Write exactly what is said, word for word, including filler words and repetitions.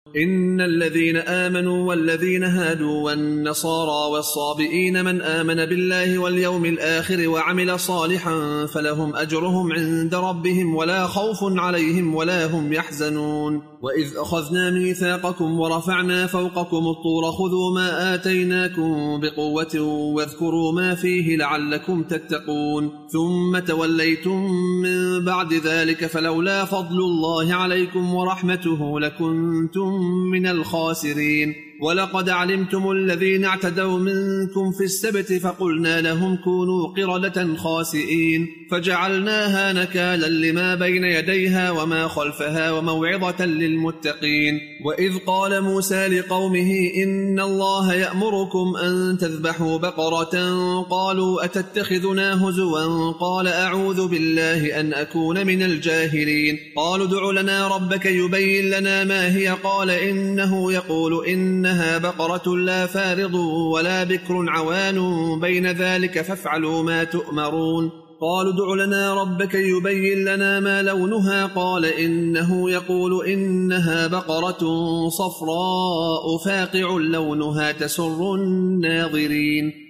إن الذين آمنوا والذين هادوا والنصارى والصابئين من آمن بالله واليوم الآخر وعمل صالحا فلهم أجرهم عند ربهم ولا خوف عليهم ولا هم يحزنون. وإذ أخذنا ميثاقكم ورفعنا فوقكم الطور خذوا ما آتيناكم بقوة واذكروا ما فيه لعلكم تتقون ثم توليتم من بعد ذلك فلولا فضل الله عليكم ورحمته لكنتم من الخاسرين. ولقد علمتم الذين اعتدوا منكم في السبت فقلنا لهم كونوا قردة خاسئين فجعلناها نكالا لما بين يديها وما خلفها وموعظة للمتقين. وإذ قال موسى لقومه إن الله يأمركم أن تذبحوا بقرة قالوا أتتخذنا هزوا قال أعوذ بالله أن أكون من الجاهلين. قالوا ادع لنا ربك يبين لنا ما هي قال إنه يقول إنها بقرة لا فارض ولا بكر عوان بين ذلك فافعلوا ما تؤمرون. قالوا ادع لنا ربك يبين لنا ما لونها قال إنه يقول إنها بقرة صفراء فاقع لونها تسر الناظرين.